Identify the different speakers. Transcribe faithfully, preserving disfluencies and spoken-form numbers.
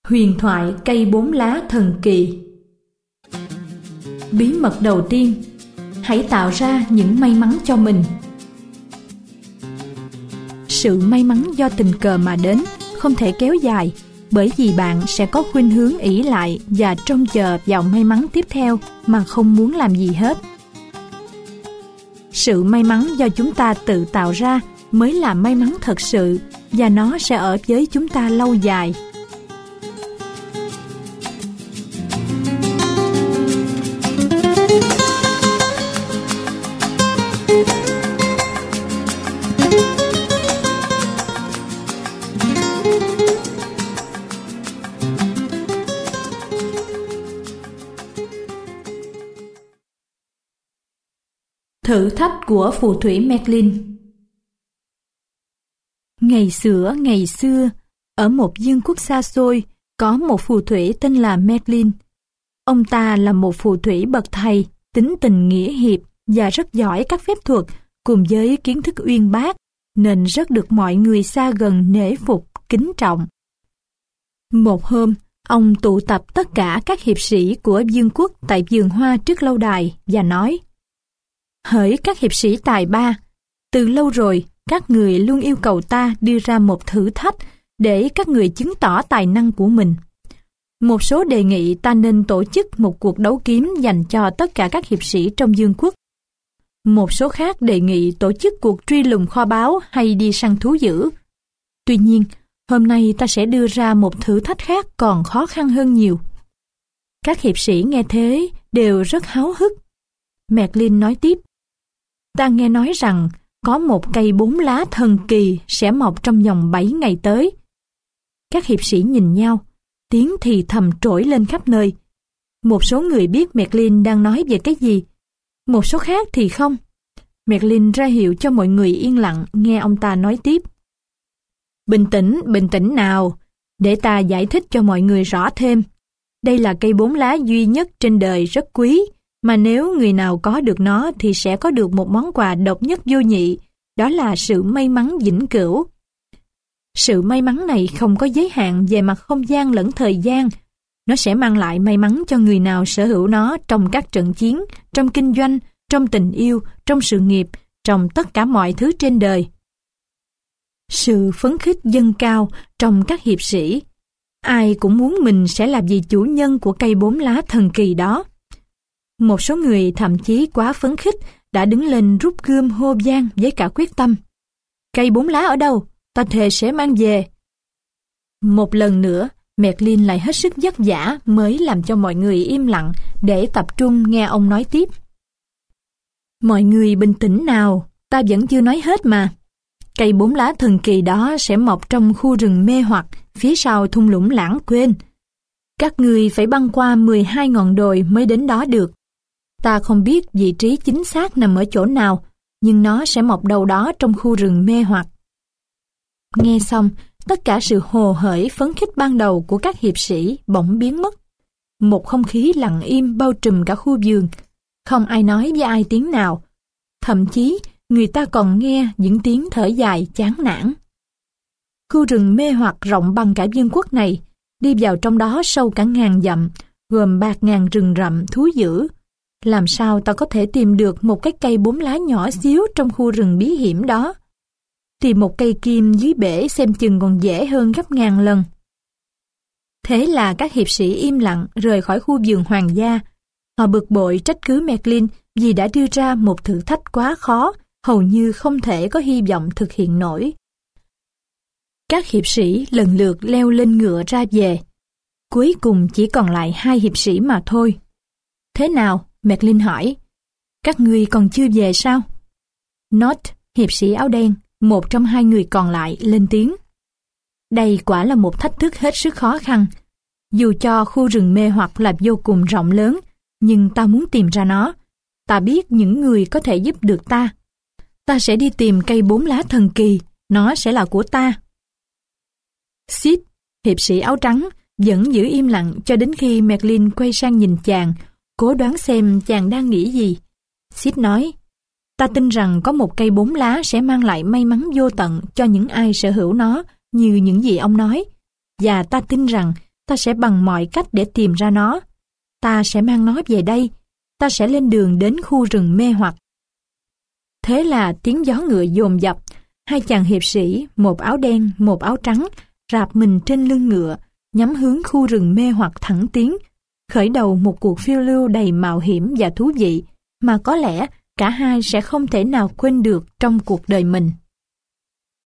Speaker 1: Huyền thoại cây bốn lá thần kỳ. Bí mật đầu tiên, hãy tạo ra những may mắn cho mình. Sự may mắn do tình cờ mà đến không thể kéo dài, bởi vì bạn sẽ có khuynh hướng ỷ lại và trông chờ vào may mắn tiếp theo mà không muốn làm gì hết. Sự may mắn do chúng ta tự tạo ra mới là may mắn thật sự, và nó sẽ ở với chúng ta lâu dài. Thử thách của phù thủy Merlin. Ngày xưa, ngày xưa, ở một vương quốc xa xôi, có một phù thủy tên là Merlin. Ông ta là một phù thủy bậc thầy, tính tình nghĩa hiệp và rất giỏi các phép thuật cùng với kiến thức uyên bác, nên rất được mọi người xa gần nể phục, kính trọng. Một hôm, ông tụ tập tất cả các hiệp sĩ của vương quốc tại vườn hoa trước lâu đài và nói: Hỡi các hiệp sĩ tài ba, từ lâu rồi các người luôn yêu cầu ta đưa ra một thử thách để các người chứng tỏ tài năng của mình. Một số đề nghị ta nên tổ chức một cuộc đấu kiếm dành cho tất cả các hiệp sĩ trong vương quốc. Một số khác đề nghị tổ chức cuộc truy lùng kho báu hay đi săn thú dữ. Tuy nhiên, hôm nay ta sẽ đưa ra một thử thách khác còn khó khăn hơn nhiều. Các hiệp sĩ nghe thế đều rất háo hức. Merlin nói tiếp: Ta nghe nói rằng có một cây bốn lá thần kỳ sẽ mọc trong vòng bảy ngày tới. Các hiệp sĩ nhìn nhau, tiếng thì thầm trỗi lên khắp nơi. Một số người biết Merlin đang nói về cái gì, một số khác thì không. Merlin ra hiệu cho mọi người yên lặng nghe ông ta nói tiếp. Bình tĩnh, bình tĩnh nào, để ta giải thích cho mọi người rõ thêm. Đây là cây bốn lá duy nhất trên đời rất quý, mà nếu người nào có được nó thì sẽ có được một món quà độc nhất vô nhị, đó là sự may mắn vĩnh cửu. Sự may mắn này không có giới hạn về mặt không gian lẫn thời gian. Nó sẽ mang lại may mắn cho người nào sở hữu nó trong các trận chiến, trong kinh doanh, trong tình yêu, trong sự nghiệp, trong tất cả mọi thứ trên đời. Sự phấn khích dâng cao trong các hiệp sĩ. Ai cũng muốn mình sẽ là vị chủ nhân của cây bốn lá thần kỳ đó. Một số người thậm chí quá phấn khích đã đứng lên rút gươm hô vang với cả quyết tâm. Cây bốn lá ở đâu? Ta thề sẽ mang về. Một lần nữa, Merlin lại hết sức vất vả mới làm cho mọi người im lặng để tập trung nghe ông nói tiếp. Mọi người bình tĩnh nào, ta vẫn chưa nói hết mà. Cây bốn lá thần kỳ đó sẽ mọc trong khu rừng mê hoặc phía sau thung lũng lãng quên. Các người phải băng qua mười hai ngọn đồi mới đến đó được. Ta không biết vị trí chính xác nằm ở chỗ nào, nhưng nó sẽ mọc đâu đó trong khu rừng mê hoặc. Nghe xong, tất cả sự hồ hởi phấn khích ban đầu của các hiệp sĩ bỗng biến mất. Một không khí lặng im bao trùm cả khu vườn. Không ai nói với ai tiếng nào. Thậm chí, người ta còn nghe những tiếng thở dài chán nản. Khu rừng mê hoặc rộng bằng cả vương quốc này, đi vào trong đó sâu cả ngàn dặm, gồm bạt ngàn rừng rậm thú dữ. Làm sao ta có thể tìm được một cái cây bốn lá nhỏ xíu trong khu rừng bí hiểm đó? Tìm một cây kim dưới bể xem chừng còn dễ hơn gấp ngàn lần. Thế là các hiệp sĩ im lặng rời khỏi khu vườn hoàng gia. Họ bực bội trách cứ Merlin vì đã đưa ra một thử thách quá khó, hầu như không thể có hy vọng thực hiện nổi. Các hiệp sĩ lần lượt leo lên ngựa ra về. Cuối cùng chỉ còn lại hai hiệp sĩ mà thôi. Thế nào? Merlin hỏi. Các ngươi còn chưa về sao? Not, hiệp sĩ áo đen, một trong hai người còn lại, lên tiếng. Đây quả là một thách thức hết sức khó khăn. Dù cho khu rừng mê hoặc là vô cùng rộng lớn, nhưng ta muốn tìm ra nó. Ta biết những người có thể giúp được ta. Ta sẽ đi tìm cây bốn lá thần kỳ, nó sẽ là của ta. Sid, hiệp sĩ áo trắng, vẫn giữ im lặng cho đến khi Merlin quay sang nhìn chàng, cố đoán xem chàng đang nghĩ gì. Sid nói, ta tin rằng có một cây bốn lá sẽ mang lại may mắn vô tận cho những ai sở hữu nó, như những gì ông nói. Và ta tin rằng Ta sẽ bằng mọi cách để tìm ra nó. Ta sẽ mang nó về đây. Ta sẽ lên đường đến khu rừng mê hoặc. Thế là tiếng gió ngựa dồn dập. Hai chàng hiệp sĩ, một áo đen, một áo trắng, rạp mình trên lưng ngựa, nhắm hướng khu rừng mê hoặc thẳng tiến, khởi đầu một cuộc phiêu lưu đầy mạo hiểm và thú vị, mà có lẽ cả hai sẽ không thể nào quên được trong cuộc đời mình.